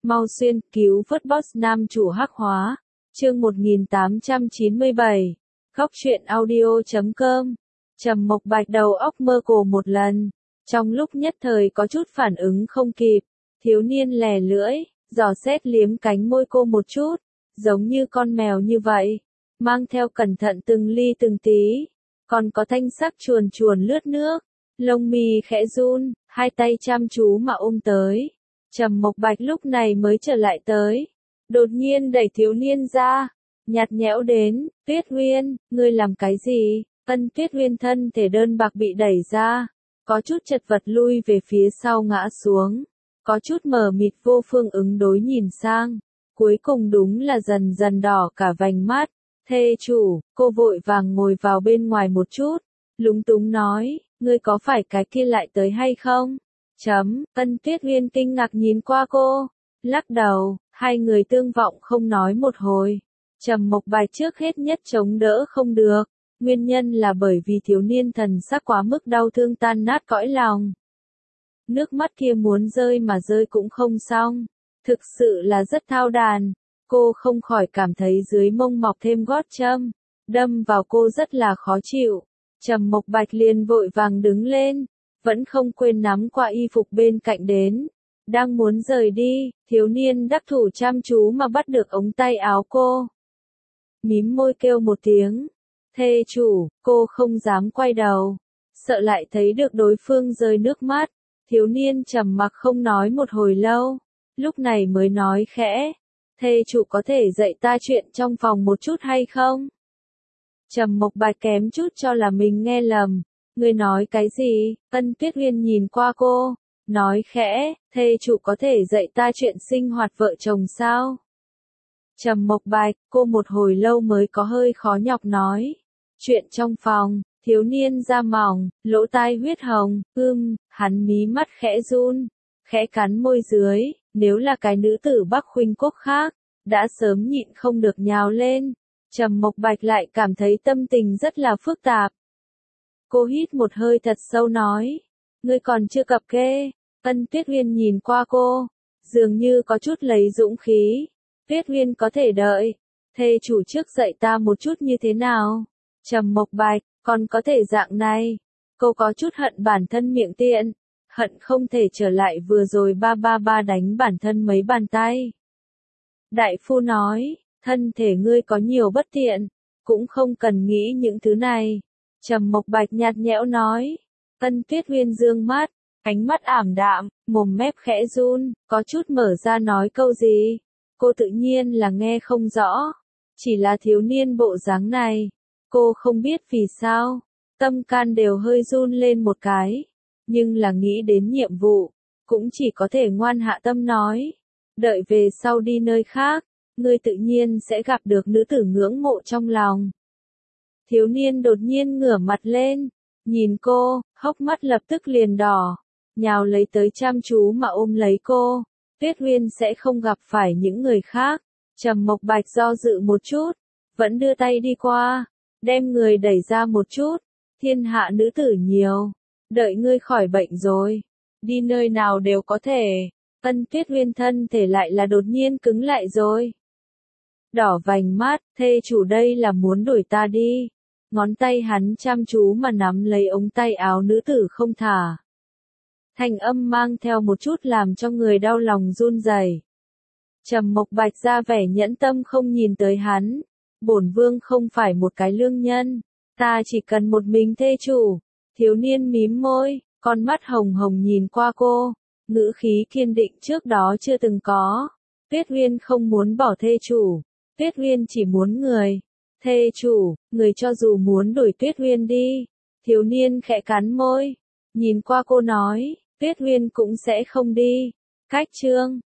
Mau xuyên, cứu vớt boss nam chủ hắc hóa. Chương 1897. Góc truyện audio.com. Trầm Mộc Bạch đầu óc mơ hồ một lần, trong lúc nhất thời có chút phản ứng không kịp, thiếu niên lè lưỡi, dò xét liếm cánh môi cô một chút, giống như con mèo như vậy, mang theo cẩn thận từng ly từng tí, còn có thanh sắc chuồn chuồn lướt nước, lông mi khẽ run, hai tay chăm chú mà ôm tới. Trầm Mộc Bạch lúc này mới trở lại tới, đột nhiên đẩy thiếu niên ra, nhạt nhẽo đến, Tuyết Uyên, ngươi làm cái gì? Ân Tuyết Uyên thân thể đơn bạc bị đẩy ra, có chút chật vật lui về phía sau ngã xuống, có chút mờ mịt vô phương ứng đối nhìn sang, cuối cùng đúng là dần dần đỏ cả vành mắt. Thê chủ, cô vội vàng ngồi vào bên ngoài một chút, lúng túng nói, ngươi có phải cái kia lại tới hay không? Ân Tuyết Uyên kinh ngạc nhìn qua cô, lắc đầu, hai người tương vọng không nói một hồi. Trầm Mộc Bạch trước hết nhất chống đỡ không được, nguyên nhân là bởi vì thiếu niên thần sắc quá mức đau thương tan nát cõi lòng. Nước mắt kia muốn rơi mà rơi cũng không xong, thực sự là rất thao đàn, cô không khỏi cảm thấy dưới mông mọc thêm gót châm, đâm vào cô rất là khó chịu. Trầm Mộc Bạch liền vội vàng đứng lên, vẫn không quên nắm qua y phục bên cạnh đến. Đang muốn rời đi, thiếu niên đắc thủ chăm chú mà bắt được ống tay áo cô. Mím môi kêu một tiếng. Thê chủ, cô không dám quay đầu. Sợ lại thấy được đối phương rơi nước mắt. Thiếu niên trầm mặc không nói một hồi lâu. Lúc này mới nói khẽ. Thê chủ có thể dạy ta chuyện trong phòng một chút hay không? Trầm Mộc Bạch kém chút cho là mình nghe lầm. Ngươi nói cái gì? Ân Tuyết Uyên nhìn qua cô, nói khẽ, thê chủ có thể dạy ta chuyện sinh hoạt vợ chồng sao? Trầm Mộc Bạch, cô một hồi lâu mới có hơi khó nhọc nói. Chuyện trong phòng, thiếu niên da mỏng, lỗ tai huyết hồng, hắn mí mắt khẽ run, khẽ cắn môi dưới, nếu là cái nữ tử Bắc Khuynh Quốc khác, đã sớm nhịn không được nhào lên. Trầm Mộc Bạch lại cảm thấy tâm tình rất là phức tạp. Cô hít một hơi thật sâu nói, ngươi còn chưa cập kê. Ân Tuyết Uyên nhìn qua cô, dường như có chút lấy dũng khí. Tuyết Uyên có thể đợi, thê chủ trước dạy ta một chút như thế nào? Trầm Mộc Bạch, còn có thể dạng này. Cô có chút hận bản thân miệng tiện, hận không thể trở lại vừa rồi ba đánh bản thân mấy bàn tay. Đại phu nói, thân thể ngươi có nhiều bất tiện, cũng không cần nghĩ những thứ này. Trầm Mộc Bạch nhạt nhẽo nói. Ân Tuyết Uyên dương mắt, ánh mắt ảm đạm, mồm mép khẽ run, có chút mở ra nói câu gì. Cô tự nhiên là nghe không rõ. Chỉ là thiếu niên bộ dáng này. Cô không biết vì sao. Tâm can đều hơi run lên một cái. Nhưng là nghĩ đến nhiệm vụ. Cũng chỉ có thể ngoan hạ tâm nói. Đợi về sau đi nơi khác. Ngươi tự nhiên sẽ gặp được nữ tử ngưỡng mộ trong lòng. Thiếu niên đột nhiên ngửa mặt lên, nhìn cô, hốc mắt lập tức liền đỏ, nhào lấy tới chăm chú mà ôm lấy cô. Tuyết Uyên sẽ không gặp phải những người khác. Trầm Mộc Bạch do dự một chút, vẫn đưa tay đi qua, đem người đẩy ra một chút. Thiên hạ nữ tử nhiều, đợi ngươi khỏi bệnh rồi, đi nơi nào đều có thể. Ân Tuyết Uyên thân thể lại là đột nhiên cứng lại rồi. Đỏ vành mắt, thê chủ đây là muốn đuổi ta đi. Ngón tay hắn chăm chú mà nắm lấy ống tay áo nữ tử không thả. Thanh âm mang theo một chút làm cho người đau lòng run rẩy. Trầm Mộc Bạch ra vẻ nhẫn tâm không nhìn tới hắn. Bổn vương không phải một cái lương nhân, ta chỉ cần một mình thê chủ. Thiếu niên mím môi, con mắt hồng hồng nhìn qua cô, ngữ khí kiên định trước đó chưa từng có. Tuyết Uyên không muốn bỏ thê chủ, Tuyết Uyên chỉ muốn người. Thê chủ, người cho dù muốn đuổi Tuyết Uyên đi. Thiếu niên khẽ cắn môi, nhìn qua cô nói, Tuyết Uyên cũng sẽ không đi. Cách chương